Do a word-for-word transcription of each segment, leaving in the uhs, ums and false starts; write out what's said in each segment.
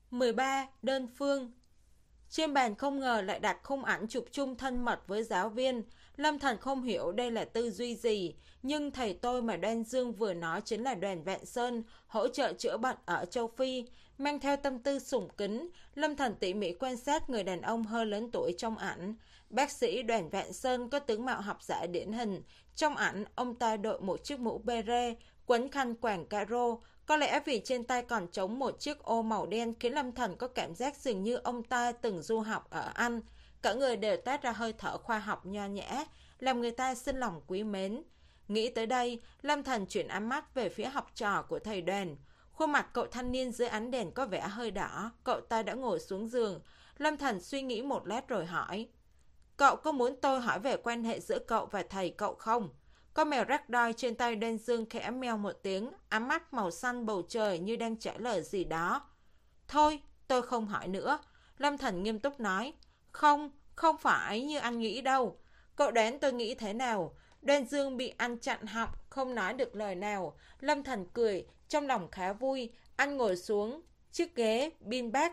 mười ba. Đơn phương. Trên bàn không ngờ lại đặt khung ảnh chụp chung thân mật với giáo viên. Lâm Thần không hiểu đây là tư duy gì, nhưng thầy tôi mà Đoan Dương vừa nói chính là Đoàn Vạn Sơn, hỗ trợ chữa bệnh ở châu Phi. Mang theo tâm tư sủng kính, Lâm Thần tỉ mỉ quan sát người đàn ông hơi lớn tuổi trong ảnh. Bác sĩ Đoàn Vạn Sơn có tướng mạo học giả điển hình. Trong ảnh, ông ta đội một chiếc mũ bê rê, quấn khăn quàng caro. Có lẽ vì trên tay còn trống một chiếc ô màu đen khiến Lâm Thần có cảm giác dường như ông ta từng du học ở Anh. Cả người đều toát ra hơi thở khoa học nho nhã, làm người ta sinh lòng quý mến. Nghĩ tới đây, Lâm Thần chuyển ánh mắt về phía học trò của thầy Đoàn. Khuôn mặt cậu thanh niên dưới ánh đèn có vẻ hơi đỏ, cậu ta đã ngồi xuống giường. Lâm Thần suy nghĩ một lát rồi hỏi: Cậu có muốn tôi hỏi về quan hệ giữa cậu và thầy cậu không? Con mèo ragdoll trên tay Đoan Dương khẽ meo một tiếng, ám mắt màu xanh bầu trời như đang trả lời gì đó. Thôi, tôi không hỏi nữa. Lâm Thần nghiêm túc nói. Không, không phải như anh nghĩ đâu. Cậu đoán tôi nghĩ thế nào? Đoan Dương bị anh chặn họng, không nói được lời nào. Lâm Thần cười, trong lòng khá vui. Anh ngồi xuống chiếc ghế beanbag.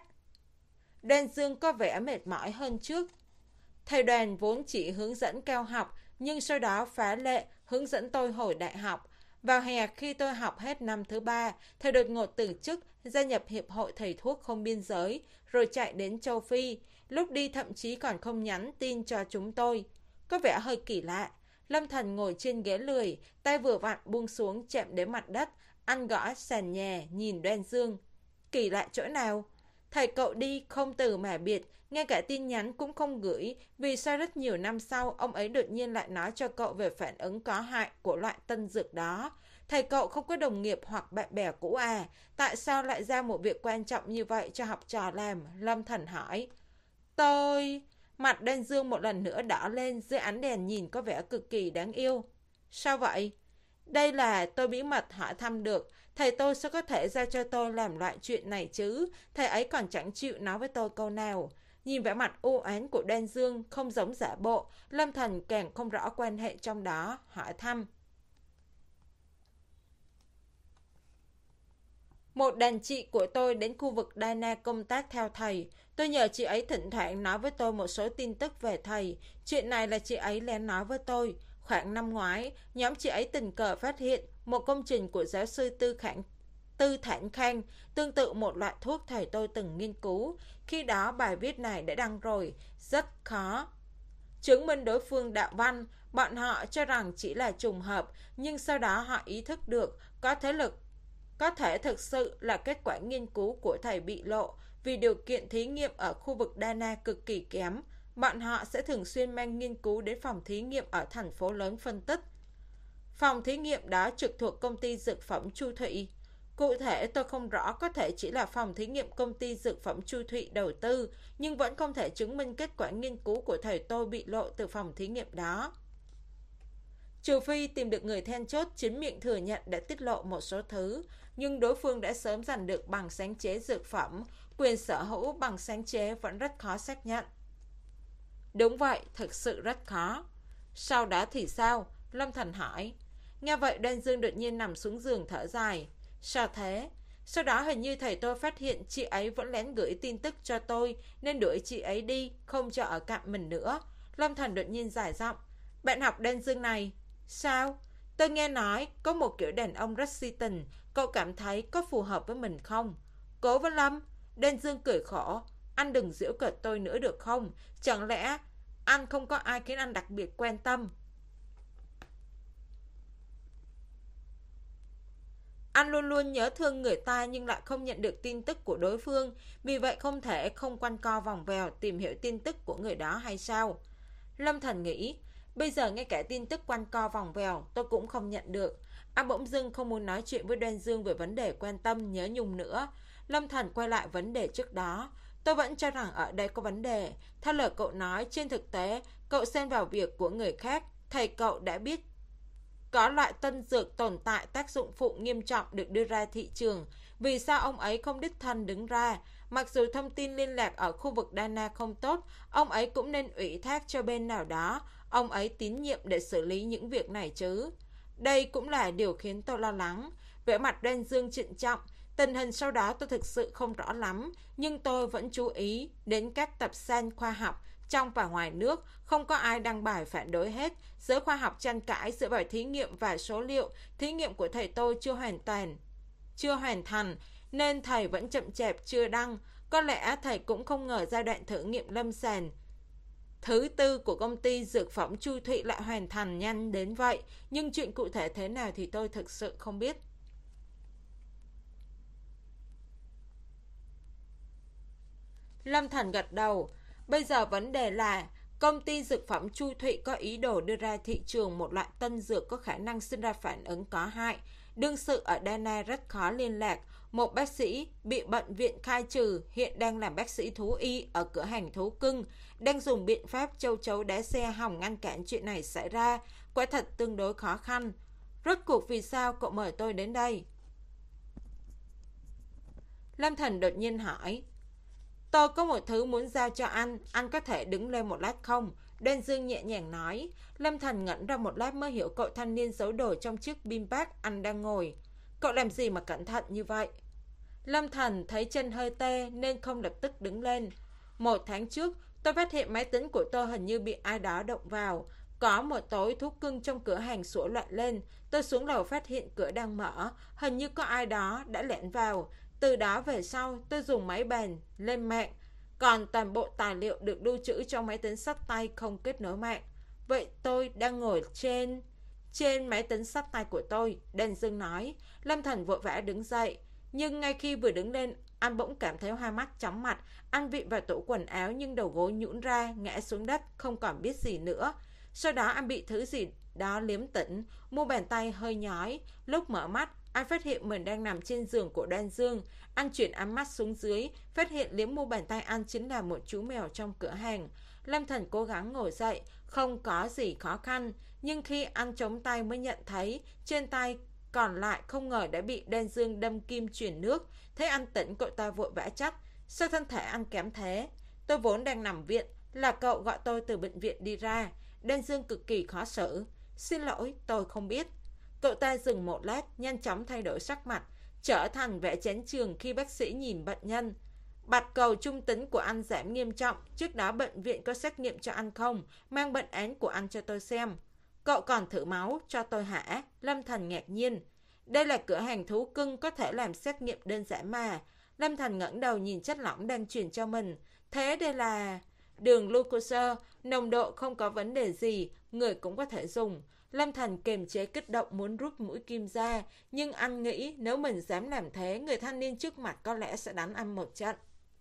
Đoan Dương có vẻ mệt mỏi hơn trước. Thầy Đoàn vốn chỉ hướng dẫn cao học, nhưng sau đó phá lệ hướng dẫn tôi hồi đại học. Vào hè khi tôi học hết năm thứ ba, thầy đột ngột từ chức, gia nhập Hiệp hội Thầy thuốc không biên giới, rồi chạy đến châu Phi. Lúc đi thậm chí còn không nhắn tin cho chúng tôi. Có vẻ hơi kỳ lạ. Lâm Thần ngồi trên ghế lười, tay vừa vặn buông xuống chạm đến mặt đất. Anh gõ sàn nhà, nhìn Đoan Dương. Kỳ lạ chỗ nào? Thầy cậu đi không từ mà biệt, ngay cả tin nhắn cũng không gửi. Vì sao rất nhiều năm sau, ông ấy đột nhiên lại nói cho cậu về phản ứng có hại của loại tân dược đó? Thầy cậu không có đồng nghiệp hoặc bạn bè cũ à? Tại sao lại ra một việc quan trọng như vậy cho học trò làm? Lâm Thần hỏi. Tôi... Mặt Đoan Dương một lần nữa đỏ lên, dưới ánh đèn nhìn có vẻ cực kỳ đáng yêu. Sao vậy? Đây là tôi bí mật hỏi thăm được. Thầy tôi sao có thể ra cho tôi làm loại chuyện này chứ? Thầy ấy còn chẳng chịu nói với tôi câu nào. Nhìn vẻ mặt u oán của Đoan Dương không giống giả bộ, Lâm Thần càng không rõ quan hệ trong đó, hỏi thăm. Một đàn chị của tôi đến khu vực Dana công tác theo thầy. Tôi nhờ chị ấy thỉnh thoảng nói với tôi một số tin tức về thầy. Chuyện này là chị ấy lén nói với tôi. Khoảng năm ngoái, nhóm chị ấy tình cờ phát hiện một công trình của giáo sư Tư Khảng Tư Thản Khang, tương tự một loại thuốc thầy tôi từng nghiên cứu. Khi đó bài viết này đã đăng rồi, rất khó chứng minh đối phương đạo văn. Bọn họ cho rằng chỉ là trùng hợp, nhưng sau đó họ ý thức được có thế lực có thể thực sự là kết quả nghiên cứu của thầy bị lộ. Vì điều kiện thí nghiệm ở khu vực Dana cực kỳ kém, bọn họ sẽ thường xuyên mang nghiên cứu đến phòng thí nghiệm ở thành phố lớn phân tích. Phòng thí nghiệm đó trực thuộc công ty dược phẩm Chu Thụy. Cụ thể tôi không rõ, có thể chỉ là phòng thí nghiệm công ty dược phẩm Chu Thụy đầu tư, nhưng vẫn không thể chứng minh kết quả nghiên cứu của thầy tôi bị lộ từ phòng thí nghiệm đó. Trừ phi tìm được người then chốt chính miệng thừa nhận đã tiết lộ một số thứ, nhưng đối phương đã sớm giành được bằng sáng chế dược phẩm, quyền sở hữu bằng sáng chế vẫn rất khó xác nhận. Đúng vậy, thực sự rất khó. Sau đó thì sao? Lâm Thần hỏi. Nghe vậy Đoan Dương đột nhiên nằm xuống giường thở dài. Sao thế? Sau đó hình như thầy tôi phát hiện chị ấy vẫn lén gửi tin tức cho tôi, nên đuổi chị ấy đi, không cho ở cạnh mình nữa. Lâm Thần đột nhiên giải giọng. Bạn học Đoan Dương này. Sao? Tôi nghe nói có một kiểu đàn ông rất si tình, cậu cảm thấy có phù hợp với mình không? Cố Văn Lâm. Đoan Dương cười khổ. Anh đừng giễu cợt tôi nữa được không? Chẳng lẽ anh không có ai khiến anh đặc biệt quan tâm? Anh luôn luôn nhớ thương người ta nhưng lại không nhận được tin tức của đối phương, vì vậy không thể không quanh co vòng vèo tìm hiểu tin tức của người đó hay sao? Lâm Thần nghĩ, bây giờ ngay cả tin tức quanh co vòng vèo tôi cũng không nhận được. Anh bỗng dưng không muốn nói chuyện với Đoan Dương về vấn đề quan tâm nhớ nhung nữa. Lâm Thần quay lại vấn đề trước đó. Tôi vẫn cho rằng ở đây có vấn đề. Theo lời cậu nói, trên thực tế cậu xen vào việc của người khác. Thầy cậu đã biết có loại tân dược tồn tại tác dụng phụ nghiêm trọng được đưa ra thị trường. Vì sao ông ấy không đích thân đứng ra? Mặc dù thông tin liên lạc ở khu vực Dana không tốt, ông ấy cũng nên ủy thác cho bên nào đó ông ấy tín nhiệm để xử lý những việc này chứ. Đây cũng là điều khiến tôi lo lắng. Vẻ mặt Đoan Dương trịnh trọng. Tình hình sau đó tôi thực sự không rõ lắm, nhưng tôi vẫn chú ý đến các tập san khoa học trong và ngoài nước, không có ai đăng bài phản đối hết. Giới khoa học tranh cãi dựa vào thí nghiệm và số liệu. Thí nghiệm của thầy tôi chưa hoàn toàn, chưa hoàn thành, nên thầy vẫn chậm chạp chưa đăng. Có lẽ thầy cũng không ngờ giai đoạn thử nghiệm lâm sàng thứ tư của công ty dược phẩm Chu Thụy lại hoàn thành nhanh đến vậy, nhưng chuyện cụ thể thế nào thì tôi thực sự không biết. Lâm Thành gật đầu. Bây giờ vấn đề là công ty dược phẩm Chu Thụy có ý đồ đưa ra thị trường một loại tân dược có khả năng sinh ra phản ứng có hại. Đương sự ở Dana rất khó liên lạc. Một bác sĩ bị bệnh viện khai trừ, hiện đang làm bác sĩ thú y ở cửa hàng thú cưng, đang dùng biện pháp châu chấu đá xe hòng ngăn cản chuyện này xảy ra. Quả thật tương đối khó khăn. Rốt cuộc vì sao cậu mời tôi đến đây? Lâm Thành đột nhiên hỏi. Tôi có một thứ muốn giao cho anh, anh có thể đứng lên một lát không? Đoan Dương nhẹ nhàng nói. Lâm Thành ngẩn ra một lát mới hiểu cậu thanh niên giấu đồ trong chiếc bean bag anh đang ngồi. Cậu làm gì mà cẩn thận như vậy? Lâm Thành thấy chân hơi tê nên không lập tức đứng lên. Một tháng trước, tôi phát hiện máy tính của tôi hình như bị ai đó động vào. Có một tối thú cưng trong cửa hàng sủa loạn lên. Tôi xuống lầu phát hiện cửa đang mở, hình như có ai đó đã lẻn vào. Từ đó về sau, tôi dùng máy bàn lên mạng, còn toàn bộ tài liệu được lưu trữ trong máy tính xách tay không kết nối mạng. Vậy tôi đang ngồi trên trên máy tính xách tay của tôi, Đền Dương nói. Lâm Thành vội vã đứng dậy, nhưng ngay khi vừa đứng lên, anh bỗng cảm thấy hai mắt chóng mặt. Anh vịn vào tủ quần áo nhưng đầu gối nhũn ra, ngã xuống đất, không còn biết gì nữa. Sau đó anh bị thứ gì đó liếm tỉnh, mu bàn tay hơi nhói. Lúc mở mắt, anh phát hiện mình đang nằm trên giường của Đoan Dương. Anh chuyển ánh mắt xuống dưới, phát hiện liếm mu bàn tay anh chính là một chú mèo trong cửa hàng. Lâm Thành cố gắng ngồi dậy, không có gì khó khăn, nhưng khi anh chống tay mới nhận thấy trên tay còn lại không ngờ đã bị Đoan Dương đâm kim truyền nước. Thấy anh tỉnh, cậu ta vội vã trách. Sao thân thể anh kém thế? Tôi vốn đang nằm viện, là cậu gọi tôi từ bệnh viện đi ra. Đoan Dương cực kỳ khó xử. Xin lỗi, tôi không biết. Cậu ta dừng một lát, nhanh chóng thay đổi sắc mặt, trở thành vẻ chán chường khi bác sĩ nhìn bệnh nhân. Bạch cầu trung tính của anh giảm nghiêm trọng. Trước đó bệnh viện có xét nghiệm cho anh không? Mang bệnh án của anh cho tôi xem. Cậu còn thử máu cho tôi hả? Lâm Thành ngạc nhiên. Đây là cửa hàng thú cưng, có thể làm xét nghiệm đơn giản mà. Lâm Thành ngẩng đầu nhìn chất lỏng đang truyền cho mình. Thế đây là đường glucose, nồng độ không có vấn đề gì, người cũng có thể dùng. Lâm Thành kiềm chế kích động muốn rút mũi kim ra, nhưng anh nghĩ nếu mình dám làm thế, người thanh niên trước mặt có lẽ sẽ đánh anh một trận.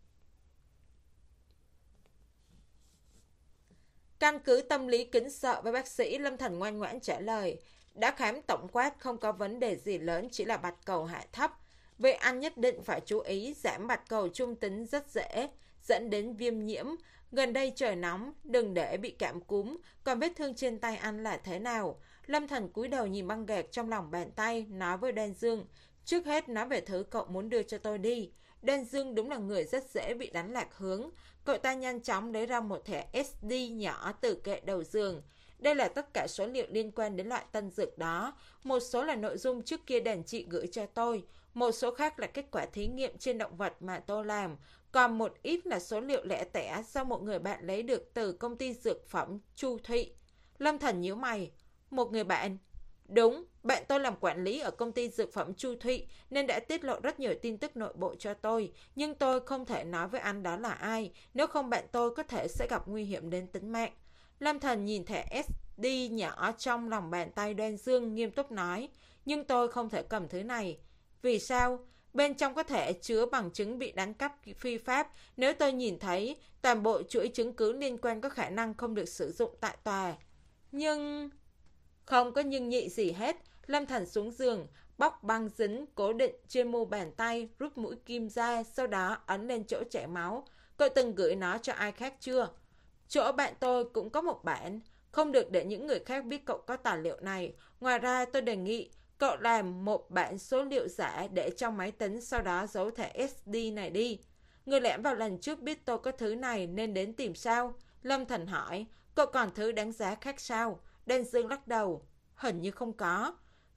Căn cứ tâm lý kính sợ với bác sĩ, Lâm Thành ngoan ngoãn trả lời. Đã khám tổng quát, không có vấn đề gì lớn, chỉ là bạch cầu hạ thấp. Vậy anh nhất định phải chú ý, giảm bạch cầu trung tính rất dễ dẫn đến viêm nhiễm. Gần đây trời nóng, đừng để bị cảm cúm. Còn vết thương trên tay anh là thế nào? Lâm Thành cúi đầu nhìn băng gạc trong lòng bàn tay, nói với Đoan Dương. Trước hết nói về thứ cậu muốn đưa cho tôi đi. Đoan Dương đúng là người rất dễ bị đánh lạc hướng. Cậu ta nhanh chóng lấy ra một thẻ ét đê nhỏ từ kệ đầu giường. Đây là tất cả số liệu liên quan đến loại tân dược đó. Một số là nội dung trước kia đàn chị gửi cho tôi. Một số khác là kết quả thí nghiệm trên động vật mà tôi làm. Còn một ít là số liệu lẻ tẻ do một người bạn lấy được từ công ty dược phẩm Chu Thụy. Lâm Thành nhíu mày. Một người bạn? Đúng, bạn tôi làm quản lý ở công ty dược phẩm Chu Thụy nên đã tiết lộ rất nhiều tin tức nội bộ cho tôi. Nhưng tôi không thể nói với anh đó là ai, nếu không bạn tôi có thể sẽ gặp nguy hiểm đến tính mạng. Lâm Thành nhìn thẻ ét đê nhỏ trong lòng bàn tay Đoan Dương, nghiêm túc nói. Nhưng tôi không thể cầm thứ này. Vì sao? Bên trong có thể chứa bằng chứng bị đánh cắp phi pháp. Nếu tôi nhìn thấy, toàn bộ chuỗi chứng cứ liên quan có khả năng không được sử dụng tại tòa. Nhưng... Không có nhưng nhị gì hết. Lâm Thành xuống giường, bóc băng dính cố định trên mu bàn tay, rút mũi kim ra, sau đó ấn lên chỗ chảy máu. Cậu từng gửi nó cho ai khác chưa? Chỗ bạn tôi cũng có một bản. Không được để những người khác biết cậu có tài liệu này. Ngoài ra tôi đề nghị cậu làm một bản số liệu giả để trong máy tính, sau đó giấu thẻ ét đê này đi. Người lẻn vào lần trước biết tôi có thứ này nên đến tìm sao? Lâm Thành hỏi. Cậu còn thứ đáng giá khác sao? Đan Dương lắc đầu. Hình như không có.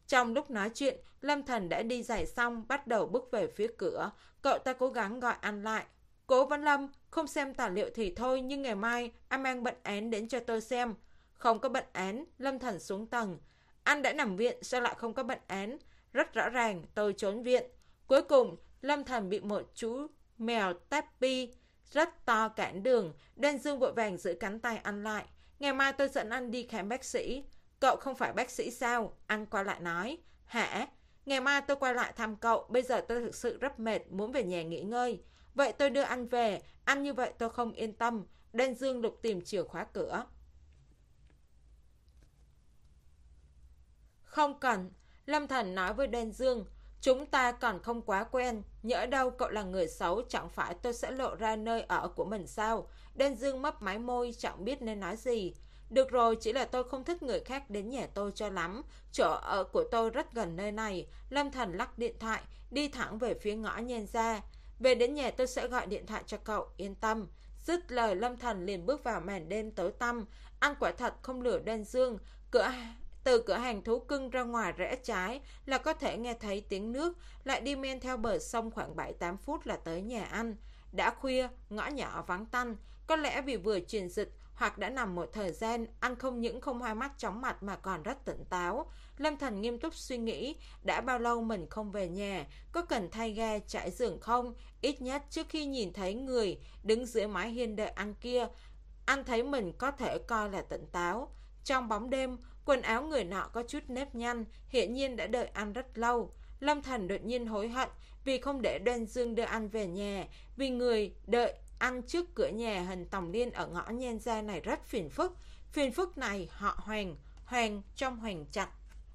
Trong lúc nói chuyện, Lâm Thần đã đi giày xong, bắt đầu bước về phía cửa. Cậu ta cố gắng gọi anh lại. Cố Văn Lâm, không xem tài liệu thì thôi, nhưng ngày mai anh mang bệnh án đến cho tôi xem. Không có bệnh án. Lâm Thần xuống tầng. Anh đã nằm viện, sao lại không có bệnh án? Rất rõ ràng, tôi trốn viện. Cuối cùng, Lâm Thần bị một chú mèo Tappy rất to cản đường. Đoan Dương vội vàng giữ cánh tay anh lại. Ngày mai tôi dẫn anh đi khám bác sĩ. Cậu không phải bác sĩ sao? Anh quay lại nói. Hả? Ngày mai tôi quay lại thăm cậu. Bây giờ tôi thực sự rất mệt, muốn về nhà nghỉ ngơi. Vậy tôi đưa anh về. Anh như vậy tôi không yên tâm. Đoan Dương lục tìm chìa khóa cửa. Không cần. Lâm Thần nói với Đoan Dương. Chúng ta còn không quá quen. Nhỡ đâu cậu là người xấu, chẳng phải tôi sẽ lộ ra nơi ở của mình sao? Đoan Dương mấp máy môi, chẳng biết nên nói gì. Được rồi, chỉ là tôi không thích người khác đến nhà tôi cho lắm. Chỗ ở của tôi rất gần nơi này. Lâm Thần lắc điện thoại, đi thẳng về phía ngõ Nhan Gia. Về đến nhà tôi sẽ gọi điện thoại cho cậu, yên tâm. Dứt lời, Lâm Thần liền bước vào màn đêm tối tăm. Anh quả thật không lừa Đoan Dương. Cửa Từ cửa hàng thú cưng ra ngoài rẽ trái là có thể nghe thấy tiếng nước, lại đi men theo bờ sông khoảng bảy tám phút là tới nhà anh. Đã khuya, ngõ nhỏ vắng tanh, có lẽ vì vừa truyền dịch hoặc đã nằm một thời gian, anh không những không hoa mắt chóng mặt mà còn rất tỉnh táo. Lâm Thần nghiêm túc suy nghĩ, đã bao lâu mình không về nhà, có cần thay ga trải giường không? Ít nhất trước khi nhìn thấy người đứng dưới mái hiên đợi anh kia, anh thấy mình có thể coi là tỉnh táo. Trong bóng đêm, quần áo người nọ có chút nếp nhăn, hiển nhiên đã đợi anh rất lâu. Lâm Thần đột nhiên hối hận vì không để Đoan Dương đưa anh về nhà, vì người đợi anh trước cửa nhà hình Tòng Liên ở ngõ Nhan Gia này rất phiền phức. Phiền phức này họ Hoàng, Hoàng trong Hoàng Trạch.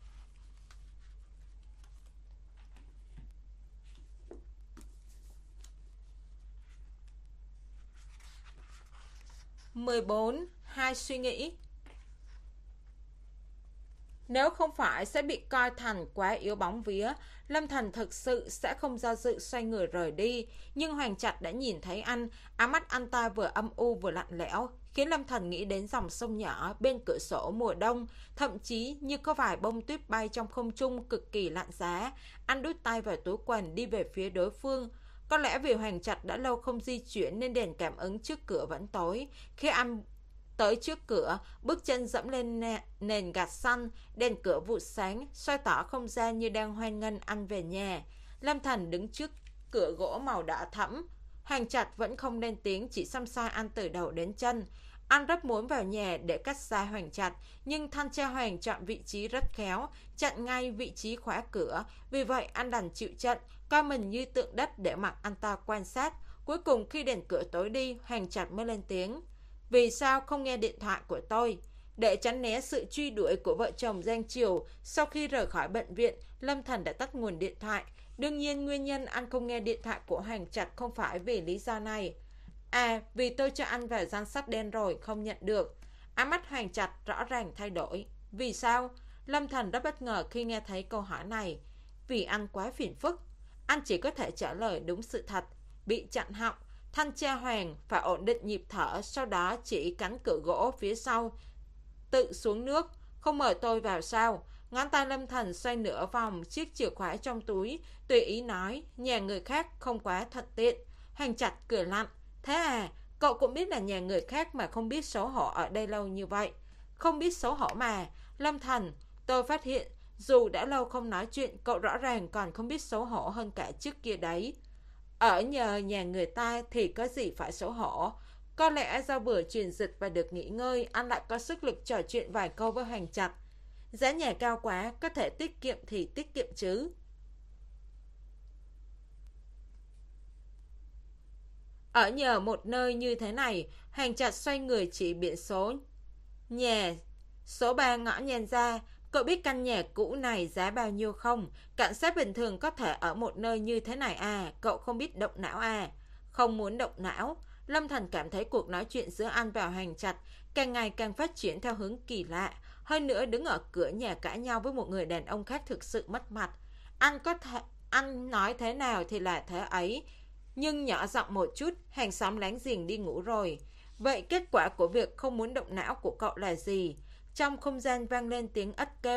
mười bốn. Hai suy nghĩ. Nếu không phải sẽ bị coi thành quá yếu bóng vía, Lâm Thần thực sự sẽ không do dự xoay người rời đi. Nhưng Hoàng Trạch đã nhìn thấy anh, áng mắt anh ta vừa âm u vừa lạnh lẽo, khiến Lâm Thần nghĩ đến dòng sông nhỏ bên cửa sổ mùa đông, thậm chí như có vài bông tuyết bay trong không trung cực kỳ lạnh giá. Anh đút tay vào túi quần đi về phía đối phương. Có lẽ vì Hoàng Trạch đã lâu không di chuyển nên đèn cảm ứng trước cửa vẫn tối. Khi anh tới trước cửa, bước chân dẫm lên nền gạch xanh, đèn cửa vụt sáng, soi tỏ không gian như đang hoan nghênh anh về nhà. Lâm Thần đứng trước cửa gỗ màu đỏ thẫm. Hoàng Trạch vẫn không lên tiếng, chỉ xăm soi anh từ đầu đến chân. Anh rất muốn vào nhà để cách xa Hoàng Trạch, nhưng thanh tra Hoàng chọn vị trí rất khéo, chặn ngay vị trí khóa cửa. Vì vậy anh đành chịu trận, coi mình như tượng đất để mặc anh ta quan sát. Cuối cùng khi đèn cửa tối đi, Hoàng Trạch mới lên tiếng. Vì sao không nghe điện thoại của tôi? Để tránh né sự truy đuổi của vợ chồng Giang Triều, sau khi rời khỏi bệnh viện, Lâm Thần đã tắt nguồn điện thoại. Đương nhiên nguyên nhân anh không nghe điện thoại của Hoàng Trạch không phải vì lý do này. À, vì tôi cho anh vào danh sách đen rồi, không nhận được. Ánh mắt Hoàng Trạch rõ ràng thay đổi. Vì sao? Lâm Thần rất bất ngờ khi nghe thấy câu hỏi này. Vì anh quá phiền phức. Anh chỉ có thể trả lời đúng sự thật. Bị chặn họng. Thanh tra Hoàng phải ổn định nhịp thở, sau đó chỉ cánh cửa gỗ phía sau tự xuống nước. Không mời tôi vào sao? Ngón tay Lâm Thần xoay nửa vòng chiếc chìa khóa trong túi, tùy ý nói, nhà người khác không quá thuận tiện. Hoàng Trạch cười lạnh. Thế à, cậu cũng biết là nhà người khác mà không biết xấu hổ ở đây lâu như vậy. Không biết xấu hổ mà. Lâm Thần, tôi phát hiện dù đã lâu không nói chuyện, cậu rõ ràng còn không biết xấu hổ hơn cả trước kia đấy. Ở nhờ nhà người ta thì có gì phải xấu hổ. Có lẽ do vừa truyền dịch và được nghỉ ngơi, anh lại có sức lực trò chuyện vài câu với Hoàng Trạch. Giá nhà cao quá, có thể tiết kiệm thì tiết kiệm chứ. Ở nhờ một nơi như thế này, Hoàng Trạch xoay người chỉ biển số nhà số ba ngõ Nhan Gia. Cậu biết căn nhà cũ này giá bao nhiêu không? Cảnh sát bình thường có thể ở một nơi như thế này à? Cậu không biết động não à? Không muốn động não. Lâm Thần cảm thấy cuộc nói chuyện giữa anh và Hoàng Trạch càng ngày càng phát triển theo hướng kỳ lạ. Hơn nữa đứng ở cửa nhà cãi nhau với một người đàn ông khác thực sự mất mặt. Anh có thể, anh nói thế nào thì là thế ấy. Nhưng nhỏ giọng một chút, hàng xóm láng giềng đi ngủ rồi. Vậy kết quả của việc không muốn động não của cậu là gì? Trong không gian vang lên tiếng ếch kêu,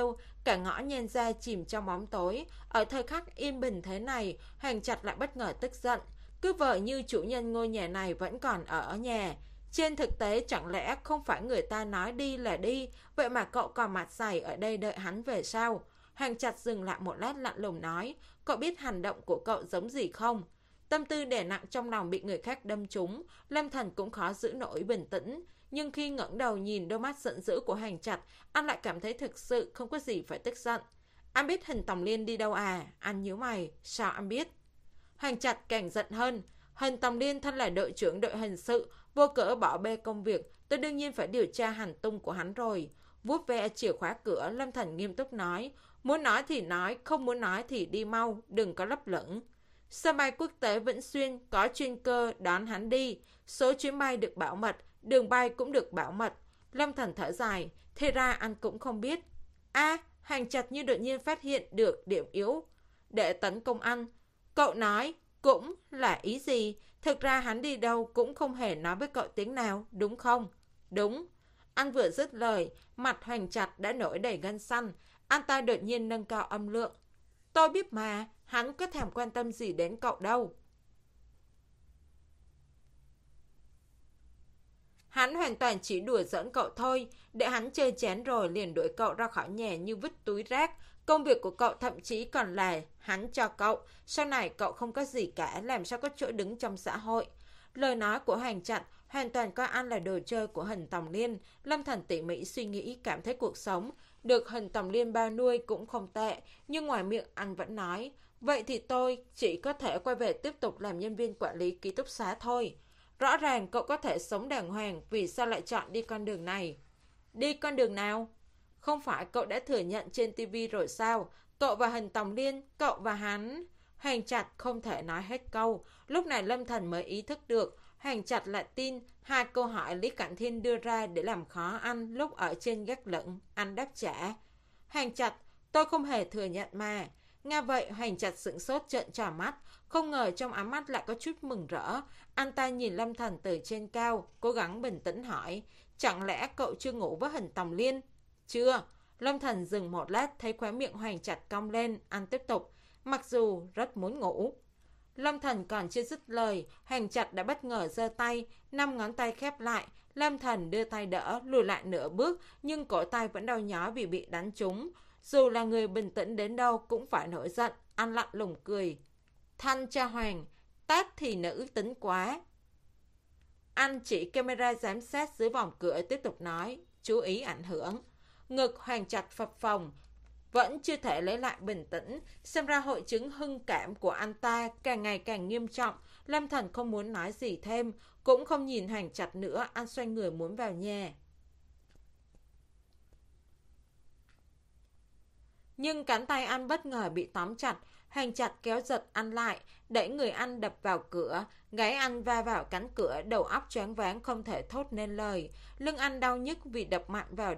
cả ngõ nhen ra chìm trong bóng tối. Ở thời khắc yên bình thế này, Hoàng Trạch lại bất ngờ tức giận. Cứ vờ như chủ nhân ngôi nhà này vẫn còn ở nhà. Trên thực tế chẳng lẽ không phải người ta nói đi là đi, vậy mà cậu còn mặt dày ở đây đợi hắn về sao? Hoàng Trạch dừng lại một lát lạnh lùng nói, cậu biết hành động của cậu giống gì không? Tâm tư đè nặng trong lòng bị người khác đâm trúng, Lâm Thần cũng khó giữ nổi bình tĩnh. Nhưng khi ngẩng đầu nhìn đôi mắt giận dữ của Hoàng Trạch, anh lại cảm thấy thực sự không có gì phải tức giận. Anh biết Hình Tòng Liên đi đâu à? Anh nhíu mày, sao anh biết? Hoàng Trạch càng giận hơn. Hình Tòng Liên thân là đội trưởng đội hình sự, vô cớ bỏ bê công việc, tôi đương nhiên phải điều tra hành tung của hắn rồi. Vuốt ve chìa khóa cửa, Lâm Thần nghiêm túc nói, muốn nói thì nói, không muốn nói thì đi mau, đừng có lấp lửng. Sân bay quốc tế Vĩnh Xuyên có chuyên cơ đón hắn đi, số chuyến bay được bảo mật, đường bay cũng được bảo mật. Lâm Thần thở dài, thế ra anh cũng không biết. A, à, Hoàng Trạch như đột nhiên phát hiện được điểm yếu để tấn công anh. Cậu nói, cũng là ý gì? Thực ra hắn đi đâu cũng không hề nói với cậu tiếng nào, đúng không? Đúng. Anh vừa dứt lời, mặt Hoàng Trạch đã nổi đầy gân xanh. Anh ta đột nhiên nâng cao âm lượng. Tôi biết mà, hắn có thèm quan tâm gì đến cậu đâu. Hắn hoàn toàn chỉ đùa giỡn cậu thôi, để hắn chơi chén rồi liền đuổi cậu ra khỏi nhà như vứt túi rác. Công việc của cậu thậm chí còn là hắn cho cậu, sau này cậu không có gì cả, làm sao có chỗ đứng trong xã hội. Lời nói của Hoàng Trạch hoàn toàn coi anh là đồ chơi của Hình Tòng Liên. Lâm Thần tỉ mỉ suy nghĩ, cảm thấy cuộc sống được Hình Tòng Liên bao nuôi cũng không tệ, nhưng ngoài miệng anh vẫn nói, vậy thì tôi chỉ có thể quay về tiếp tục làm nhân viên quản lý ký túc xá thôi. Rõ ràng cậu có thể sống đàng hoàng, vì sao lại chọn đi con đường này? Đi con đường nào? Không phải cậu đã thừa nhận trên tivi rồi sao? Cậu và Hình Tòng Liên, cậu và hắn... Hoàng Trạch không thể nói hết câu. Lúc này Lâm Thần mới ý thức được, Hoàng Trạch lại tin hai câu hỏi Lý Cảnh Thiên đưa ra để làm khó anh lúc ở trên gác lửng. Anh đáp trả. Hoàng Trạch, tôi không hề thừa nhận mà. Nghe vậy, Hoàng Trạch sững sốt trợn tròn mắt. Không ngờ trong ám mắt lại có chút mừng rỡ. Anh ta nhìn Lâm Thần từ trên cao, cố gắng bình tĩnh hỏi, chẳng lẽ cậu chưa ngủ với Hình Tòng Liên? Chưa. Lâm Thần dừng một lát, thấy khóe miệng Hoàng Trạch cong lên, anh tiếp tục, mặc dù rất muốn ngủ. Lâm Thần còn chưa dứt lời, Hoàng Trạch đã bất ngờ giơ tay, năm ngón tay khép lại. Lâm Thần đưa tay đỡ, lùi lại nửa bước, nhưng cổ tay vẫn đau nhói vì bị đánh trúng. Dù là người bình tĩnh đến đâu cũng phải nổi giận, anh lạnh lùng cười. Thanh cha Hoàng, tát thì nữ tính quá. Anh chỉ camera giám sát dưới vòng cửa tiếp tục nói, chú ý ảnh hưởng. Ngực Hoàng Trạch phập phồng, vẫn chưa thể lấy lại bình tĩnh. Xem ra hội chứng hưng cảm của anh ta càng ngày càng nghiêm trọng. Lâm Thần không muốn nói gì thêm, cũng không nhìn Hoàng Trạch nữa. Anh xoay người muốn vào nhà. Nhưng cánh tay anh bất ngờ bị tóm chặt. Hoàng Trạch kéo giật anh lại, đẩy người anh đập vào cửa. Gáy anh va vào cánh cửa, đầu óc choáng váng không thể thốt nên lời. Lưng anh đau nhức vì đập mạnh vào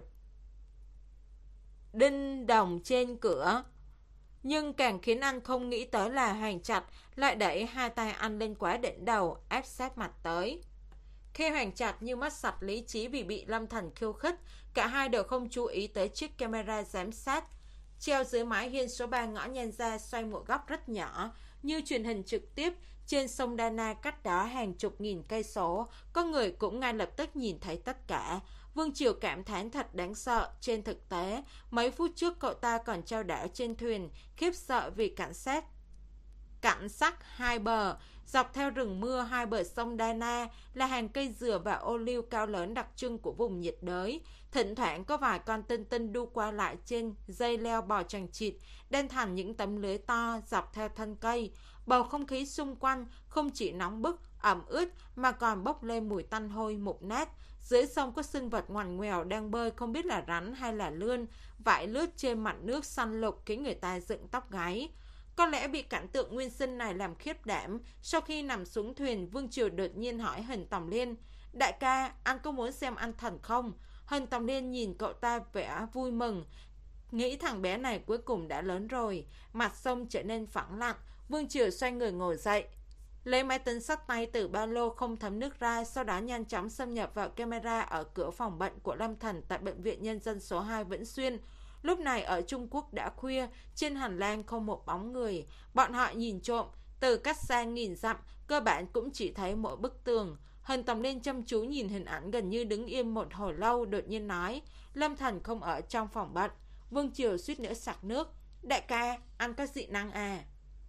đinh đồng trên cửa. Nhưng càng khiến anh không nghĩ tới là Hoàng Trạch lại đẩy hai tay anh lên quá đỉnh đầu, áp sát mặt tới. Khi Hoàng Trạch như mất sạch lý trí vì bị Lâm Thần khiêu khích, cả hai đều không chú ý tới chiếc camera giám sát treo dưới mái hiên số ba ngõ Nhan Gia xoay một góc rất nhỏ, như truyền hình trực tiếp trên sông Đana cách đó hàng chục nghìn cây số. Có người cũng ngay lập tức nhìn thấy tất cả. Vương Triều cảm thán thật đáng sợ. Trên thực tế, mấy phút trước cậu ta còn trao đảo trên thuyền, khiếp sợ vì cảnh sát cảnh sắc hai bờ. Dọc theo rừng mưa hai bờ sông Đana là hàng cây dừa và ô liu cao lớn đặc trưng của vùng nhiệt đới. Thỉnh thoảng có vài con tinh tinh đu qua lại trên dây leo bò chằng chịt, đan thành những tấm lưới to dọc theo thân cây. Bầu không khí xung quanh không chỉ nóng bức, ẩm ướt mà còn bốc lên mùi tanh hôi mục nát. Dưới sông có sinh vật ngoằn ngoèo đang bơi, không biết là rắn hay là lươn, vãi lướt trên mặt nước xanh lục khiến người ta dựng tóc gáy. Có lẽ bị cảnh tượng nguyên sinh này làm khiếp đảm, sau khi nằm xuống thuyền, Vương Triều đột nhiên hỏi Hình Tòng Liên, đại ca, anh có muốn xem anh thần không? Hình Tòng Liên nhìn cậu ta vẻ vui mừng, nghĩ thằng bé này cuối cùng đã lớn rồi. Mặt sông trở nên phẳng lặng. Vương Triều xoay người ngồi dậy, lấy máy tính xách tay từ ba lô không thấm nước ra, sau đó nhanh chóng xâm nhập vào camera ở cửa phòng bệnh của Lâm Thần tại Bệnh viện Nhân dân số hai Vĩnh Xuyên. Lúc này ở Trung Quốc đã khuya, trên hành lang không một bóng người. Bọn họ nhìn trộm, từ cách xa nghìn dặm, cơ bản cũng chỉ thấy mỗi bức tường. Hân Tầm Liên chăm chú nhìn hình ảnh gần như đứng im một hồi lâu, đột nhiên nói, Lâm Thần không ở trong phòng bệnh. Vương Triều suýt nữa sặc nước. Đại ca, anh có dị năng à?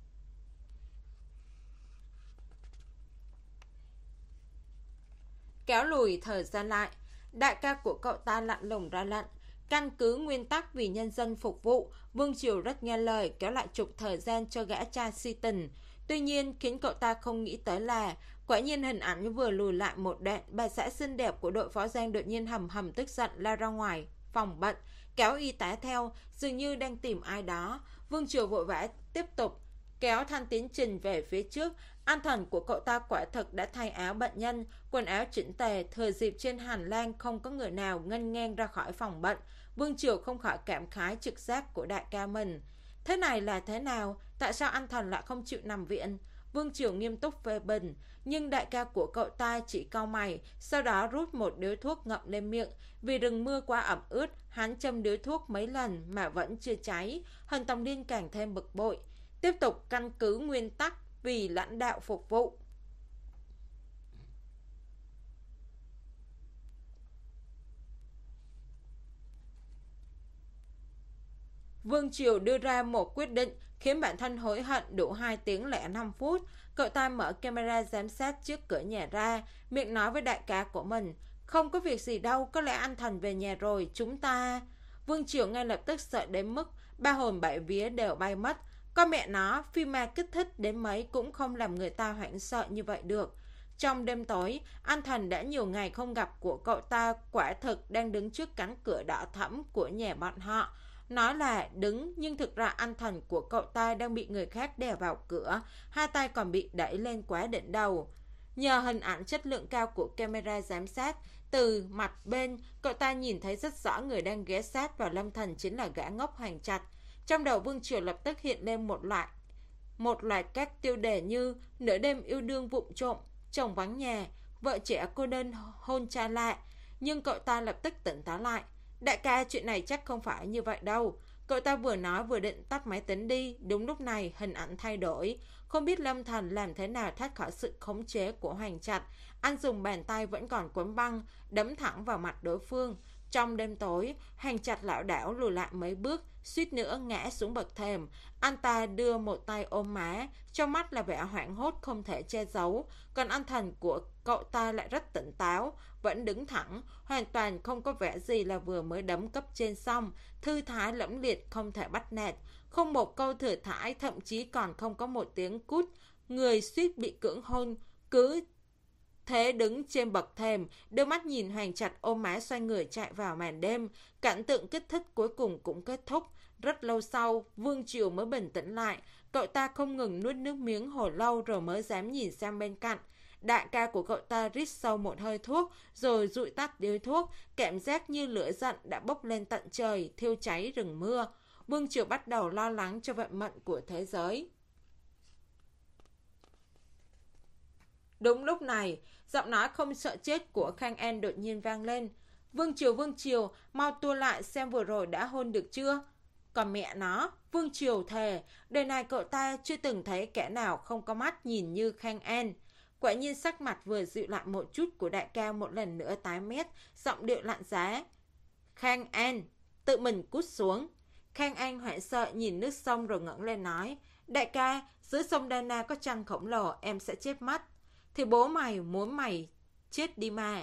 Kéo lùi thời gian lại, đại ca của cậu ta lạnh lùng ra lệnh. Căn cứ nguyên tắc vì nhân dân phục vụ, Vương Triều rất nghe lời kéo lại chục thời gian cho gã cha si tình. Tuy nhiên, khiến cậu ta không nghĩ tới là, quả nhiên hình ảnh vừa lùi lại một đoạn, bà xã xinh đẹp của đội phó Giang đột nhiên hầm hầm tức giận lao ra ngoài phòng bệnh, kéo y tá theo, dường như đang tìm ai đó. Vương Triều vội vã tiếp tục kéo Thanh Tiến Trình về phía trước. An thần của cậu ta quả thực đã thay áo bệnh nhân, quần áo chỉnh tề, thừa dịp trên hành lang không có người nào nghênh ngang ra khỏi phòng bệnh. Vương Triều không khỏi cảm khái trực giác của đại ca mình. Thế này là thế nào? Tại sao anh thần lại không chịu nằm viện? Vương Triều nghiêm túc phê bình, nhưng đại ca của cậu ta chỉ cau mày, sau đó rút một điếu thuốc ngậm lên miệng. Vì rừng mưa quá ẩm ướt, hắn châm điếu thuốc mấy lần mà vẫn chưa cháy. Hân Tòng Liên càng thêm bực bội. Tiếp tục căn cứ nguyên tắc vì lãnh đạo phục vụ. Vương Triều đưa ra một quyết định khiến bản thân hối hận đủ hai tiếng lẻ năm phút. Cậu ta mở camera giám sát trước cửa nhà ra, miệng nói với đại ca của mình, không có việc gì đâu, có lẽ anh thần về nhà rồi, chúng ta... Vương Triều ngay lập tức sợ đến mức ba hồn bảy vía đều bay mất. Con mẹ nó, phim ma kích thích đến mấy cũng không làm người ta hoảng sợ như vậy được. Trong đêm tối, anh thần đã nhiều ngày không gặp của cậu ta quả thực đang đứng trước cánh cửa đỏ thẫm của nhà bọn họ. Nói là đứng, nhưng thực ra anh thần của cậu ta đang bị người khác đè vào cửa, hai tay còn bị đẩy lên quá đỉnh đầu. Nhờ hình ảnh chất lượng cao của camera giám sát, từ mặt bên, cậu ta nhìn thấy rất rõ người đang ghé sát vào Lâm Thần chính là gã ngốc Hoành Trạch. Trong đầu Vương Triều lập tức hiện lên một loại một loạt các tiêu đề như nửa đêm yêu đương vụng trộm, chồng vắng nhà, vợ trẻ cô đơn hôn cha lạ. Nhưng cậu ta lập tức tỉnh táo lại. Đại ca, chuyện này chắc không phải như vậy đâu. Cậu ta vừa nói vừa định tắt máy tính đi. Đúng lúc này hình ảnh thay đổi. Không biết Lâm Thần làm thế nào thoát khỏi sự khống chế của Hoành Trạch. Anh dùng bàn tay vẫn còn quấn băng, đấm thẳng vào mặt đối phương. Trong đêm tối, Hoành Trạch lảo đảo lùi lại mấy bước, suýt nữa ngã xuống bậc thềm. Anh ta đưa một tay ôm má, trong mắt là vẻ hoảng hốt không thể che giấu. Còn anh thần của cậu ta lại rất tỉnh táo, vẫn đứng thẳng, hoàn toàn không có vẻ gì là vừa mới đấm cấp trên xong, thư thái lẫm liệt không thể bắt nạt, không một câu thừa thãi, thậm chí còn không có một tiếng cút. Người suýt bị cưỡng hôn, cứ thế đứng trên bậc thềm, đôi mắt nhìn Hoành Trạch ôm má xoay người chạy vào màn đêm. Cảnh tượng kích thích cuối cùng cũng kết thúc. Rất lâu sau, Vương Triều mới bình tĩnh lại. Cậu ta không ngừng nuốt nước miếng hồi lâu rồi mới dám nhìn sang bên cạnh. Đại ca của cậu ta rít sâu một hơi thuốc, rồi dụi tắt điếu thuốc. Cảm giác như lửa giận đã bốc lên tận trời, thiêu cháy rừng mưa. Vương Triều bắt đầu lo lắng cho vận mệnh của thế giới. Đúng lúc này, giọng nói không sợ chết của Khang An đột nhiên vang lên. Vương Triều, Vương Triều, mau tua lại xem vừa rồi đã hôn được chưa? Còn mẹ nó, Vương Triều thề, đời này cậu ta chưa từng thấy kẻ nào không có mắt nhìn như Khang An. Quả nhiên sắc mặt vừa dịu lại một chút của đại ca một lần nữa tái mét, giọng điệu lạnh giá. Khang An, tự mình cút xuống. Khang An hoảng sợ nhìn nước sông rồi ngẩng lên nói. Đại ca, dưới sông Dana có trăng khổng lồ, em sẽ chết mất. Thì bố mày muốn mày chết đi mà.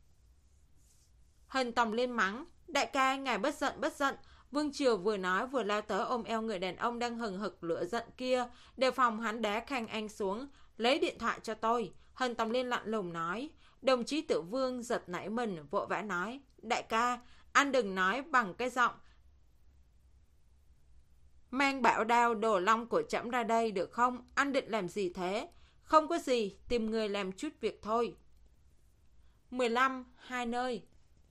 Hân Tòng lên mắng. Đại ca, ngài bất giận bất giận. Vương Triều vừa nói vừa lao tới ôm eo người đàn ông đang hừng hực lửa giận kia, đề phòng hắn đá Khang Anh xuống. Lấy điện thoại cho tôi. Hân Tòng lên lạnh lùng nói. Đồng chí Tử Vương giật nảy mình, vội vã nói. Đại ca, anh đừng nói bằng cái giọng mang bảo đao đồ long của trẫm ra đây được không? Anh định làm gì thế? Không có gì, tìm người làm chút việc thôi. mười lăm. Hai nơi.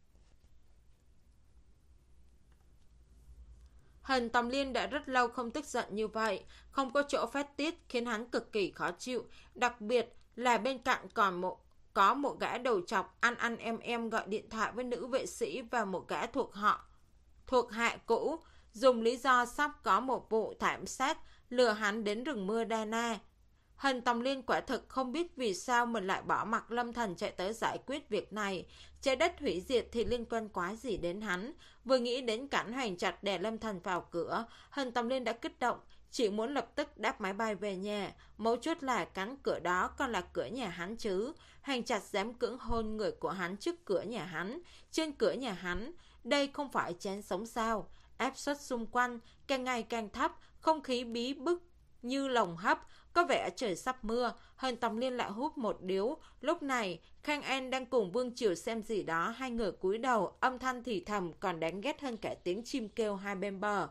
Hân Tòng Liên đã rất lâu không tức giận như vậy, không có chỗ phát tiết khiến hắn cực kỳ khó chịu, đặc biệt là bên cạnh còn một có một gã đầu chọc ăn ăn em em gọi điện thoại với nữ vệ sĩ và một gã thuộc họ thuộc hạ cũ, dùng lý do sắp có một vụ thảm sát lừa hắn đến rừng mưa Dana. Hình Tòng Liên quả thực không biết vì sao mình lại bỏ mặc Lâm Thần chạy tới giải quyết việc này. Trái đất hủy diệt thì liên quan quá gì đến hắn. Vừa nghĩ đến cảnh Hoằng Trạch đè Lâm Thần vào cửa, Hình Tòng Liên đã kích động, chỉ muốn lập tức đáp máy bay về nhà. Mấu chốt là cánh cửa đó còn là cửa nhà hắn chứ. Hoằng Trạch dám cưỡng hôn người của hắn trước cửa nhà hắn, trên cửa nhà hắn. Đây không phải chán sống sao? Áp suất xung quanh càng ngày càng thấp, không khí bí bức như lồng hấp. Có vẻ trời sắp mưa. Hình Tòng Liên lại hút một điếu. Lúc này Khang An đang cùng Vương Triều xem gì đó. Hai người cúi đầu, âm thanh thì thầm còn đáng ghét hơn cả tiếng chim kêu hai bên bờ.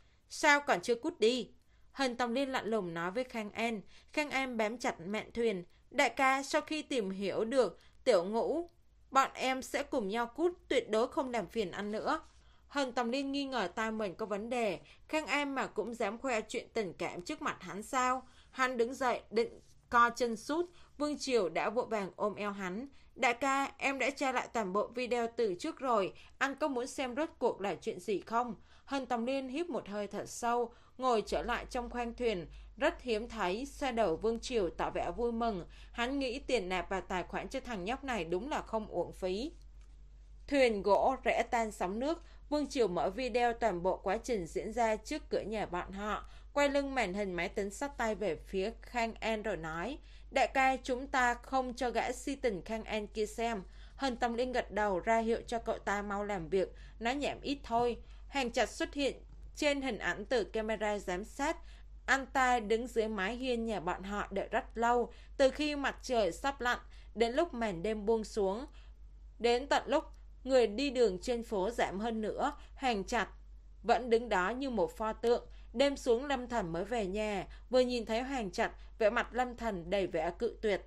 Sao còn chưa cút đi? Hình Tòng Liên lạnh lùng nói với Khang An. Khang An bám chặt mạn thuyền. Đại ca, sau khi tìm hiểu được Tiểu Ngũ, bọn em sẽ cùng nhau cút, tuyệt đối không làm phiền anh nữa. Hình Tòng Liên nghi ngờ tai mình có vấn đề. Khang An mà cũng dám khoe chuyện tình cảm trước mặt hắn sao? Hắn đứng dậy định co chân sút. Vương Triều đã vội vàng ôm eo hắn. Đại ca, em đã tra lại toàn bộ video từ trước rồi. Anh có muốn xem rốt cuộc là chuyện gì không? Hình Tòng Liên hít một hơi thật sâu, ngồi trở lại trong khoang thuyền. Rất hiếm thấy, xoa đầu Vương Triều tỏ vẻ vui mừng. Hắn nghĩ tiền nạp vào tài khoản cho thằng nhóc này đúng là không uổng phí. Thuyền gỗ rẽ tan sóng nước. Vương Triều mở video toàn bộ quá trình diễn ra trước cửa nhà bọn họ, quay lưng màn hình máy tính sát tay về phía Khang An rồi nói. Đại ca, chúng ta không cho gã si tình Khang An kia xem. Hình Tòng Liên gật đầu ra hiệu cho cậu ta mau làm việc, nói nhảm ít thôi. Hoằng Trạch xuất hiện trên hình ảnh từ camera giám sát. Anh ta đứng dưới mái hiên nhà bọn họ đợi rất lâu, từ khi mặt trời sắp lặn đến lúc màn đêm buông xuống. Đến tận lúc người đi đường trên phố giảm hơn nữa, Hoằng Trạch vẫn đứng đó như một pho tượng. Đêm xuống Lâm Thần mới về nhà, vừa nhìn thấy Hoằng Trạch, vẻ mặt Lâm Thần đầy vẻ cự tuyệt.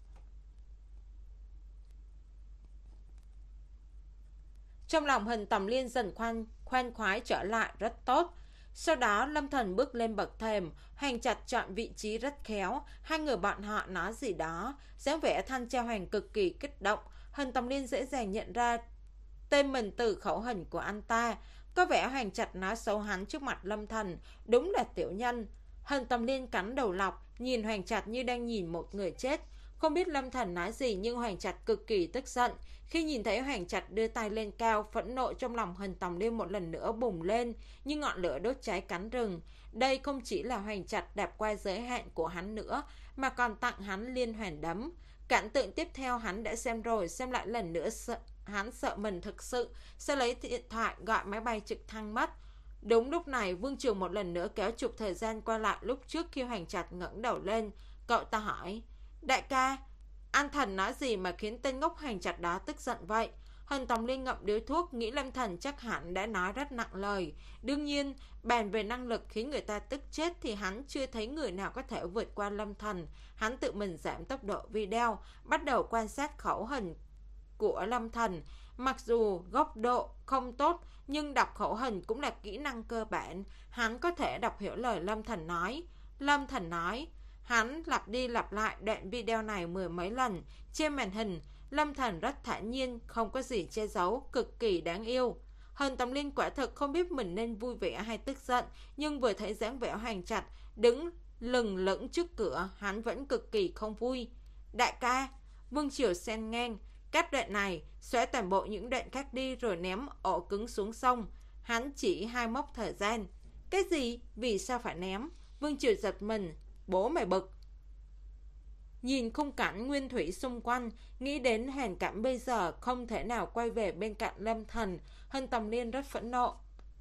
Trong lòng Hình Tòng Liên dần khoan, khoan khoái trở lại rất tốt. Sau đó Lâm Thần bước lên bậc thềm. Hoằng Trạch chọn vị trí rất khéo. Hai người bọn họ nói gì đó, dáng vẻ Thanh Tra Hoằng cực kỳ kích động. Hình Tòng Liên dễ dàng nhận ra tên mình từ khẩu hình của anh ta. Có vẻ Hoằng Trạch nói xấu hắn trước mặt Lâm Thần, đúng là tiểu nhân. Hình Tòng Liên cắn đầu lọc, nhìn Hoằng Trạch như đang nhìn một người chết. Không biết Lâm Thần nói gì nhưng Hoằng Trạch cực kỳ tức giận. Khi nhìn thấy Hoằng Trạch đưa tay lên cao, phẫn nộ trong lòng Hình Tòng Liên một lần nữa bùng lên như ngọn lửa đốt cháy cánh rừng. Đây không chỉ là Hoằng Trạch đạp qua giới hạn của hắn nữa, mà còn tặng hắn liên hoàn đấm. Cảnh tượng tiếp theo hắn đã xem rồi, xem lại lần nữa sợ, hắn sợ mình thực sự sẽ lấy điện thoại gọi máy bay trực thăng mất. Đúng lúc này Vương Triều một lần nữa kéo chụp thời gian qua lại lúc trước khi Hoằng Trạch ngẩng đầu lên. Cậu ta hỏi, đại ca, anh Thần nói gì mà khiến tên ngốc Hoằng Trạch đó tức giận vậy? Hình Tòng Liên ngậm điếu thuốc, nghĩ Lâm Thần chắc hẳn đã nói rất nặng lời. Đương nhiên, bàn về năng lực khiến người ta tức chết thì hắn chưa thấy người nào có thể vượt qua Lâm Thần. Hắn tự mình giảm tốc độ video, bắt đầu quan sát khẩu hình của Lâm Thần. Mặc dù góc độ không tốt, nhưng đọc khẩu hình cũng là kỹ năng cơ bản. Hắn có thể đọc hiểu lời Lâm Thần nói. Lâm Thần nói, hắn lặp đi lặp lại đoạn video này mười mấy lần. Trên màn hình, Lâm Thần rất thản nhiên, không có gì che giấu, cực kỳ đáng yêu. Hình Tòng Liên quả thực không biết mình nên vui vẻ hay tức giận, nhưng vừa thấy dáng vẻ Hoằng Trạch đứng lừng lững trước cửa, hắn vẫn cực kỳ không vui. Đại ca, Vương Triều xen ngang, cắt đoạn này, xóa toàn bộ những đoạn khác đi rồi ném ổ cứng xuống sông. Hắn chỉ hai mốc thời gian. Cái gì? Vì sao phải ném? Vương Triều giật mình. Bố mày bực. Nhìn khung cảnh nguyên thủy xung quanh, nghĩ đến hoàn cảnh bây giờ không thể nào quay về bên cạnh Lâm Thần, Hình Tòng Liên rất phẫn nộ.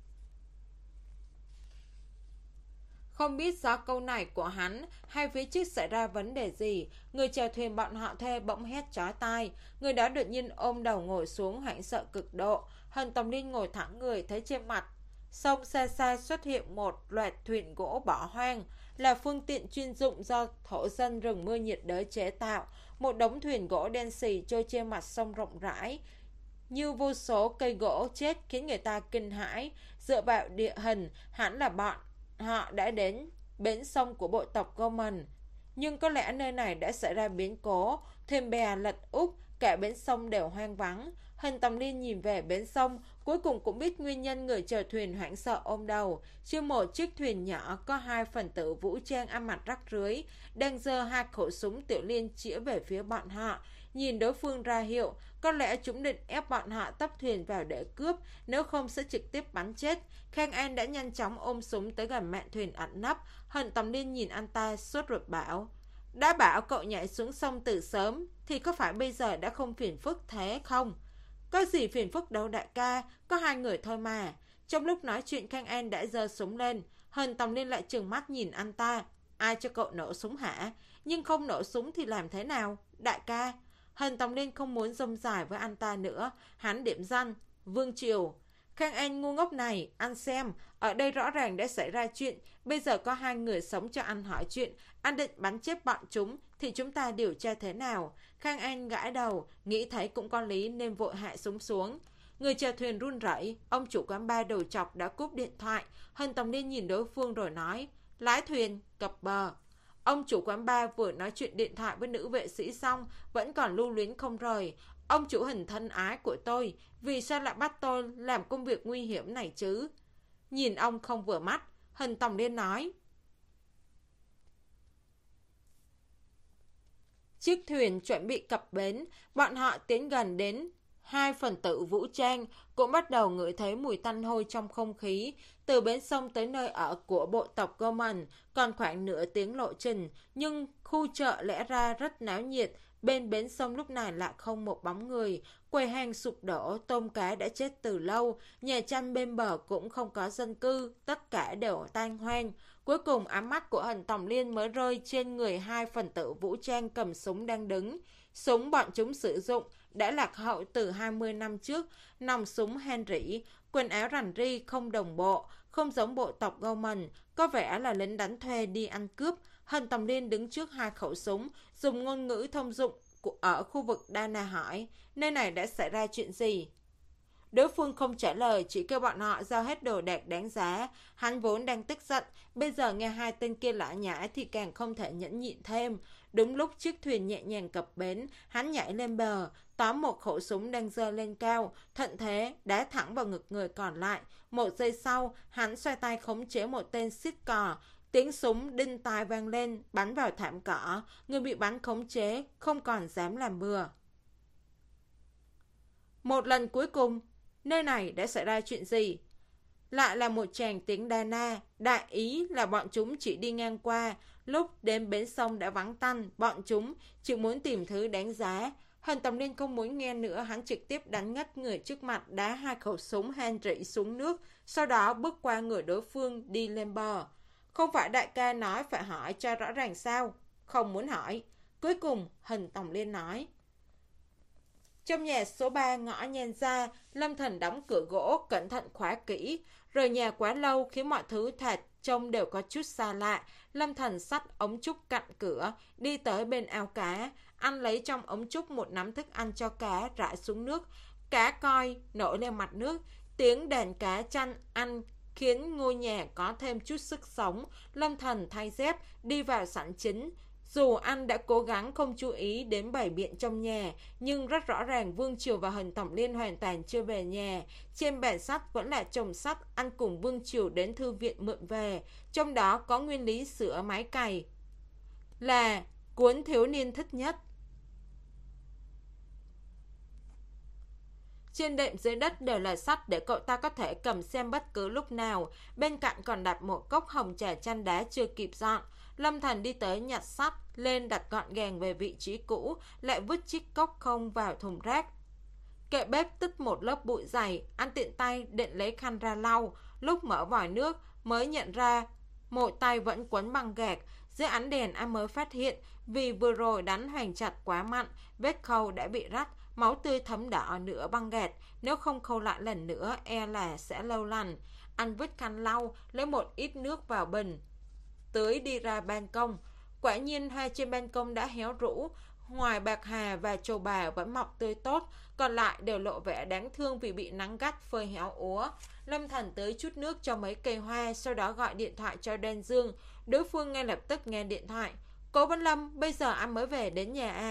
Không biết do câu này của hắn hay phía trước xảy ra vấn đề gì, người chèo thuyền bọn họ thuê bỗng hét chói tai. Người đó đột nhiên ôm đầu ngồi xuống, hoảng sợ cực độ. Hình Tòng Liên ngồi thẳng người, thấy trên mặt sông xa xa xuất hiện một loạt thuyền gỗ bỏ hoang, là phương tiện chuyên dụng do thổ dân rừng mưa nhiệt đới chế tạo. Một đống thuyền gỗ đen xì trôi trên mặt sông rộng rãi như vô số cây gỗ chết, khiến người ta kinh hãi. Dựa vào địa hình, hẳn là bọn họ đã đến bến sông của bộ tộc Gorman. Nhưng có lẽ nơi này đã xảy ra biến cố, thuyền bè lật úp, cả bến sông đều hoang vắng. Hình Tòng Liên nhìn về bến sông, cuối cùng cũng biết nguyên nhân người chèo thuyền hoảng sợ ôm đầu. Trên một chiếc thuyền nhỏ có hai phần tử vũ trang ăn mặc rách rưới, đang giơ hai khẩu súng Tiểu Liên chĩa về phía bọn họ. Nhìn đối phương ra hiệu, có lẽ chúng định ép bọn họ tấp thuyền vào để cướp, nếu không sẽ trực tiếp bắn chết. Khang An đã nhanh chóng ôm súng tới gần mạn thuyền ẩn nấp. Hình Tòng Liên nhìn anh ta sốt ruột bảo: đã bảo cậu nhảy xuống sông từ sớm, thì có phải bây giờ đã không phiền phức thế không? Có gì phiền phức đâu đại ca, có hai người thôi mà. Trong lúc nói chuyện, Khang An đã giơ súng lên. Hình Tòng Liên lại trừng mắt nhìn anh ta: ai cho cậu nổ súng hả? Nhưng không nổ súng thì làm thế nào, đại ca? Hình Tòng Liên không muốn dông dài với anh ta nữa. Hắn điểm danh: Vương Triều. Khang An ngu ngốc này, anh xem, ở đây rõ ràng đã xảy ra chuyện. Bây giờ có hai người sống cho anh hỏi chuyện. Anh định bắn chết bọn chúng thì chúng ta điều tra thế nào? Khang An gãi đầu, nghĩ thấy cũng có lý nên vội hạ súng xuống. Người chèo thuyền run rẩy. Ông chủ quán bar đầu chọc đã cúp điện thoại. Hình Tòng Liên nhìn đối phương rồi nói: lái thuyền cập bờ. Ông chủ quán bar vừa nói chuyện điện thoại với nữ vệ sĩ xong, vẫn còn lưu luyến không rời. Ông chủ Hình thân ái của tôi, vì sao lại bắt tôi làm công việc nguy hiểm này chứ? Nhìn ông không vừa mắt, Hình Tòng Liên nói: chiếc thuyền chuẩn bị cập bến. Bọn họ tiến gần đến hai phần tử vũ trang, cũng bắt đầu ngửi thấy mùi tanh hôi trong không khí. Từ bến sông tới nơi ở của bộ tộc Gorman còn khoảng nửa tiếng lộ trình, nhưng khu chợ lẽ ra rất náo nhiệt. Bên bến sông lúc này lại không một bóng người. Quầy hàng sụp đổ, tôm cá đã chết từ lâu, nhà tranh bên bờ cũng không có dân cư, tất cả đều tan hoang. Cuối cùng ánh mắt của Hình Tòng Liên mới rơi trên người hai phần tử vũ trang cầm súng đang đứng. Súng bọn chúng sử dụng đã lạc hậu từ hai mươi năm trước, nòng súng Henry, quần áo rằn ri không đồng bộ, không giống bộ tộc Gorman, có vẻ là lính đánh thuê đi ăn cướp. Hình Tòng Liên đứng trước hai khẩu súng, dùng ngôn ngữ thông dụng ở khu vực Dana hỏi: nơi này đã xảy ra chuyện gì? Đối phương không trả lời, chỉ kêu bọn họ giao hết đồ đạc đáng giá. Hắn vốn đang tức giận, bây giờ nghe hai tên kia lả nhả thì càng không thể nhẫn nhịn thêm. Đúng lúc chiếc thuyền nhẹ nhàng cập bến, hắn nhảy lên bờ, tóm một khẩu súng đang giơ lên cao, thuận thế đá thẳng vào ngực người còn lại. Một giây sau, hắn xoay tay khống chế một tên xít cò. Tiếng súng đinh tai vang lên, bắn vào thảm cỏ. Người bị bắn khống chế, không còn dám làm bừa. Một lần cuối cùng, nơi này đã xảy ra chuyện gì? Lại là một tràng tiếng Dana, đại ý là bọn chúng chỉ đi ngang qua. Lúc đến bến sông đã vắng tanh, bọn chúng chỉ muốn tìm thứ đáng giá. Hình Tòng Liên không muốn nghe nữa, hắn trực tiếp đánh ngất người trước mặt, đá hai khẩu súng Henry xuống nước, sau đó bước qua người đối phương đi lên bờ. Không phải đại ca nói phải hỏi cho rõ ràng sao? Không muốn hỏi. Cuối cùng, Hình Tòng Liên nói. Trong nhà số ba ngõ Nhan Gia, Lâm Thần đóng cửa gỗ, cẩn thận khóa kỹ. Rời nhà quá lâu khiến mọi thứ thật trông đều có chút xa lạ. Lâm Thần xách ống trúc cạnh cửa, đi tới bên ao cá. Anh lấy trong ống trúc một nắm thức ăn cho cá rải xuống nước. Cá coi nổi lên mặt nước. Tiếng đàn cá chăn ăn khiến ngôi nhà có thêm chút sức sống. Lâm Thần thay dép, đi vào sảnh chính. Dù anh đã cố gắng không chú ý đến bày biện trong nhà, nhưng rất rõ ràng Vương Triều và Hình Tòng Liên hoàn toàn chưa về nhà. Trên bàn sách vẫn là chồng sách anh cùng Vương Triều đến thư viện mượn về. Trong đó có nguyên lý sửa máy cày, là cuốn thiếu niên thích nhất. Trên đệm dưới đất đều là sách để cậu ta có thể cầm xem bất cứ lúc nào. Bên cạnh còn đặt một cốc hồng trà chanh đá chưa kịp dọn. Lâm Thần đi tới nhặt sách lên, đặt gọn gàng về vị trí cũ, lại vứt chiếc cốc không vào thùng rác. Kệ bếp tích một lớp bụi dày, anh tiện tay định lấy khăn ra lau. Lúc mở vòi nước mới nhận ra một tay vẫn quấn băng gạc. Dưới ánh đèn anh mới phát hiện vì vừa rồi đánh hoành chặt quá mạnh, vết khâu đã bị rách, máu tươi thấm đỏ nửa băng gạc. Nếu không khâu lại lần nữa e là sẽ lâu lành. Anh vứt khăn lau, lấy một ít nước vào bình, tưới đi ra ban công. Quả nhiên hoa trên ban công đã héo rũ, ngoài bạc hà và trầu bà vẫn mọc tươi tốt, còn lại đều lộ vẻ đáng thương vì bị nắng gắt phơi héo úa. Lâm Thần tưới chút nước cho mấy cây hoa, sau đó gọi điện thoại cho Đan Dương. Đối phương ngay lập tức nghe điện thoại. Cố Văn Lâm, bây giờ anh mới về đến nhà à?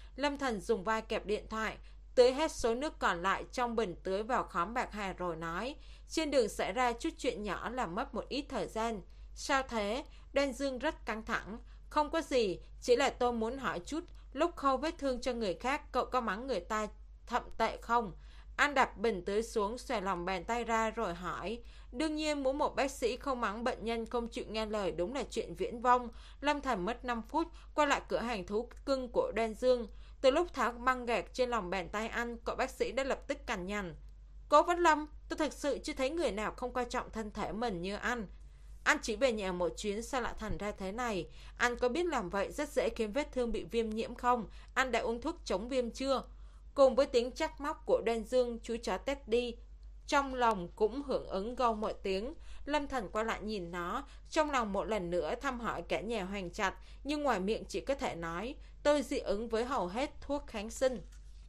Lâm Thần dùng vai kẹp điện thoại, tưới hết số nước còn lại trong bình tưới vào khóm bạc hà rồi nói, trên đường xảy ra chút chuyện nhỏ làm mất một ít thời gian. Sao thế? Đoan Dương rất căng thẳng. Không có gì, chỉ là tôi muốn hỏi chút, lúc khâu vết thương cho người khác, cậu có mắng người ta thậm tệ không? Anh đặt bình tưới xuống, xòe lòng bàn tay ra rồi hỏi. Đương nhiên muốn một bác sĩ không mắng bệnh nhân không chịu nghe lời đúng là chuyện viễn vông. Lâm Thần mất năm phút quay lại cửa hàng thú cưng của Đoan Dương. Từ lúc tháo băng gạc trên lòng bàn tay anh, cậu bác sĩ đã lập tức cằn nhằn. Cố Vấn Lâm, tôi thật sự chưa thấy người nào không coi trọng thân thể mình như anh. Anh chỉ về nhà một chuyến sao lại thành ra thế này? Anh có biết làm vậy rất dễ khiến vết thương bị viêm nhiễm không? Anh đã uống thuốc chống viêm chưa? Cùng với tiếng trách móc của Đoan Dương, chú chó Teddy trong lòng cũng hưởng ứng gâu một tiếng. Lâm Thần quay lại nhìn nó, trong lòng một lần nữa thăm hỏi cả nhà Hoành Trạch, nhưng ngoài miệng chỉ có thể nói, tôi dị ứng với hầu hết thuốc kháng sinh.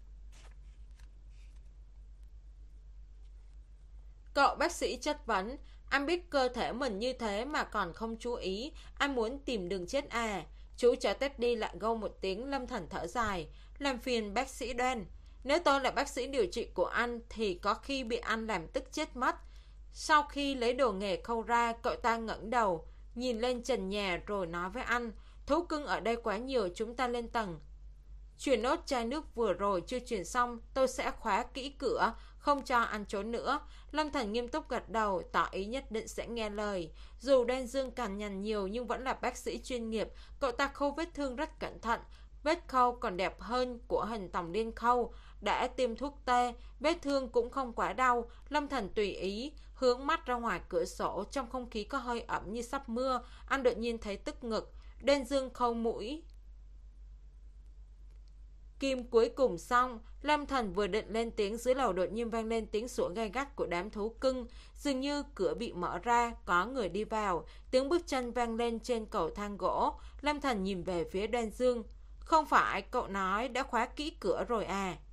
Cậu bác sĩ chất vấn, anh biết cơ thể mình như thế mà còn không chú ý, anh muốn tìm đường chết à? Chú chó Teddy lại gâu một tiếng. Lâm Thần thở dài, làm phiền bác sĩ Đoan. Nếu tôi là bác sĩ điều trị của anh thì có khi bị anh làm tức chết mất. Sau khi lấy đồ nghề khâu ra, cậu ta ngẩng đầu, nhìn lên trần nhà rồi nói với anh, thú cưng ở đây quá nhiều, chúng ta lên tầng. Chuyển nốt chai nước vừa rồi chưa chuyển xong, tôi sẽ khóa kỹ cửa, không cho anh trốn nữa. Lâm Thần nghiêm túc gật đầu, tỏ ý nhất định sẽ nghe lời. Dù Đoan Dương cằn nhằn nhiều nhưng vẫn là bác sĩ chuyên nghiệp, cậu ta khâu vết thương rất cẩn thận. Vết khâu còn đẹp hơn của hình Tòng Liên khâu, đã tiêm thuốc tê, vết thương cũng không quá đau. Lâm Thần tùy ý, hướng mắt ra ngoài cửa sổ, trong không khí có hơi ẩm như sắp mưa, anh đột nhiên thấy tức ngực. Đoan Dương khâu mũi kim cuối cùng xong, Lâm Thần vừa định lên tiếng, dưới lầu đột nhiên vang lên tiếng sủa gay gắt của đám thú cưng. Dường như cửa bị mở ra, có người đi vào, tiếng bước chân vang lên trên cầu thang gỗ. Lâm Thần nhìn về phía Đoan Dương. Không phải cậu nói đã khóa kỹ cửa rồi à?